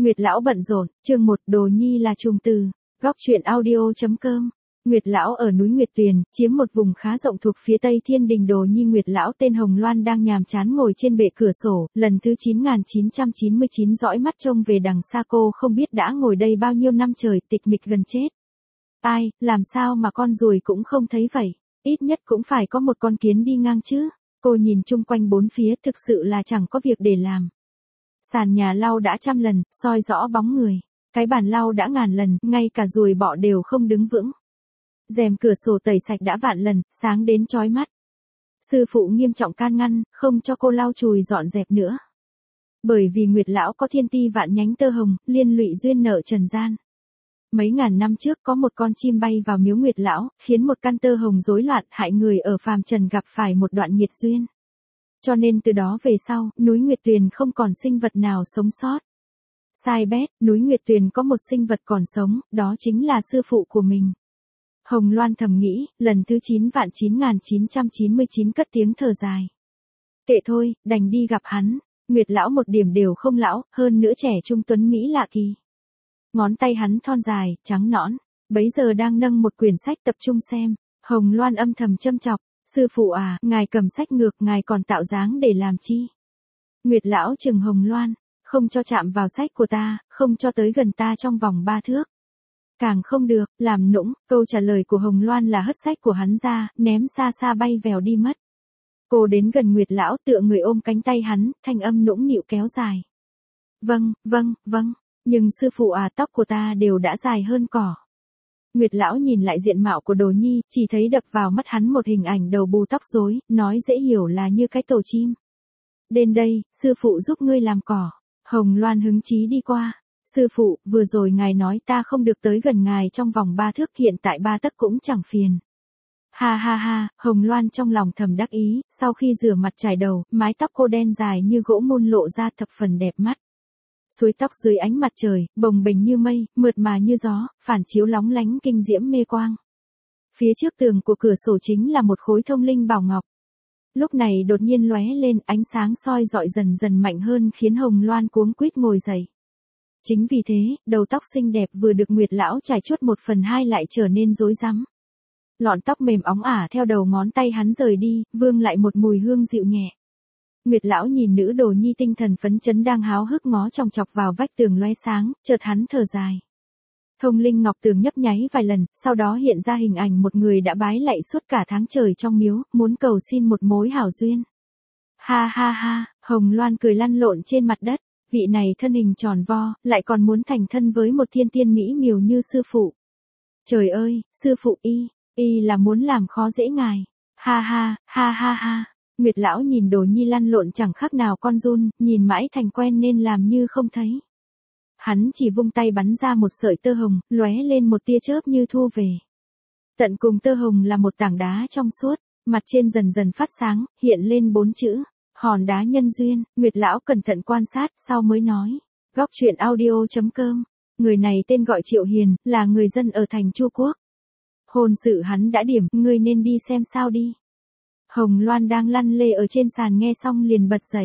Nguyệt lão bận rộn, chương 1 Đồ Nhi là trùng từ, góc truyện audio.com. Nguyệt lão ở núi Nguyệt Tuyền, chiếm một vùng khá rộng thuộc phía tây Thiên Đình. Đồ Nhi Nguyệt lão tên Hồng Loan đang nhàm chán ngồi trên bệ cửa sổ, lần thứ 9999 dõi mắt trông về đằng xa. Cô không biết đã ngồi đây bao nhiêu năm trời, tịch mịch gần chết. Ai, làm sao mà con ruồi cũng không thấy vậy, ít nhất cũng phải có một con kiến đi ngang chứ. Cô nhìn chung quanh bốn phía, thực sự là chẳng có việc để làm. Sàn nhà lau đã trăm lần, soi rõ bóng người. Cái bàn lau đã ngàn lần, ngay cả ruồi bọ đều không đứng vững. Rèm cửa sổ tẩy sạch đã vạn lần, sáng đến chói mắt. Sư phụ nghiêm trọng can ngăn, không cho cô lau chùi dọn dẹp nữa. Bởi vì Nguyệt lão có thiên ti vạn nhánh tơ hồng, liên lụy duyên nợ trần gian. Mấy ngàn năm trước có một con chim bay vào miếu Nguyệt lão, khiến một căn tơ hồng rối loạn, hại người ở phàm trần gặp phải một đoạn nghiệt duyên. Cho nên từ đó về sau, núi Nguyệt Tuyền không còn sinh vật nào sống sót. Sai bét, núi Nguyệt Tuyền có một sinh vật còn sống, đó chính là sư phụ của mình. Hồng Loan thầm nghĩ, lần thứ 99999 cất tiếng thở dài. Kệ thôi, đành đi gặp hắn. Nguyệt lão một điểm đều không lão, hơn nữa trẻ trung tuấn Mỹ lạ kỳ. Ngón tay hắn thon dài, trắng nõn, bấy giờ đang nâng một quyển sách tập trung xem. Hồng Loan âm thầm châm chọc, sư phụ à, ngài cầm sách ngược, ngài còn tạo dáng để làm chi? Nguyệt lão trừng Hồng Loan, không cho chạm vào sách của ta, không cho tới gần ta trong vòng 3 thước. Càng không được, làm nũng. Câu trả lời của Hồng Loan là hất sách của hắn ra, ném xa xa bay vèo đi mất. Cô đến gần Nguyệt lão, tựa người ôm cánh tay hắn, thanh âm nũng nịu kéo dài. Vâng, nhưng sư phụ à, tóc của ta đều đã dài hơn cỏ. Nguyệt lão nhìn lại diện mạo của Đồ Nhi, chỉ thấy đập vào mắt hắn một hình ảnh đầu bù tóc rối, nói dễ hiểu là như cái tổ chim. Đến đây, sư phụ giúp ngươi làm cỏ. Hồng Loan hứng chí đi qua. Sư phụ, vừa rồi ngài nói ta không được tới gần ngài trong vòng 3 thước, hiện tại 3 tấc cũng chẳng phiền. Ha ha ha, Hồng Loan trong lòng thầm đắc ý, sau khi rửa mặt chải đầu, mái tóc cô đen dài như gỗ mun lộ ra thập phần đẹp mắt. Suối tóc dưới ánh mặt trời, bồng bềnh như mây, mượt mà như gió, phản chiếu lóng lánh kinh diễm mê quang. Phía trước tường của cửa sổ chính là một khối thông linh bảo ngọc. Lúc này đột nhiên lóe lên, ánh sáng soi dọi dần dần mạnh hơn khiến Hồng Loan cuống quýt ngồi dậy. Chính vì thế, đầu tóc xinh đẹp vừa được Nguyệt lão trải chuốt 1/2 lại trở nên rối rắm. Lọn tóc mềm óng ả theo đầu ngón tay hắn rời đi, vương lại một mùi hương dịu nhẹ. Nguyệt lão nhìn nữ Đồ Nhi tinh thần phấn chấn đang háo hức ngó chòng chọc vào vách tường lóe sáng, chợt hắn thở dài. Thông linh ngọc tường nhấp nháy vài lần, sau đó hiện ra hình ảnh một người đã bái lạy suốt cả tháng trời trong miếu, muốn cầu xin một mối hảo duyên. Ha ha ha, Hồng Loan cười lăn lộn trên mặt đất. Vị này thân hình tròn vo, lại còn muốn thành thân với một thiên tiên mỹ miều như sư phụ. Trời ơi, sư phụ y là muốn làm khó dễ ngài. Ha ha, ha ha ha. Nguyệt lão nhìn Đồ Nhi lăn lộn chẳng khác nào con giun, nhìn mãi thành quen nên làm như không thấy. Hắn chỉ vung tay bắn ra một sợi tơ hồng, lóe lên một tia chớp như thu về. Tận cùng tơ hồng là một tảng đá trong suốt, mặt trên dần dần phát sáng, hiện lên 4 chữ. Hòn đá nhân duyên. Nguyệt lão cẩn thận quan sát, sau mới nói. Góc truyện audio.com. Người này tên gọi Triệu Hiền, là người dân ở thành Chu Quốc. Hôn sự hắn đã điểm, ngươi nên đi xem sao đi. Hồng Loan đang lăn lê ở trên sàn nghe xong liền bật dậy.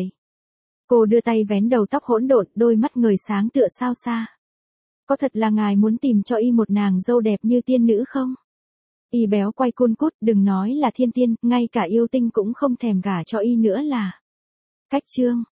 Cô đưa tay vén đầu tóc hỗn độn, đôi mắt ngời sáng tựa sao xa. Có thật là ngài muốn tìm cho y một nàng dâu đẹp như tiên nữ không? Y béo quay cun cút, đừng nói là thiên tiên, ngay cả yêu tinh cũng không thèm gả cho y nữa là. Cách chương.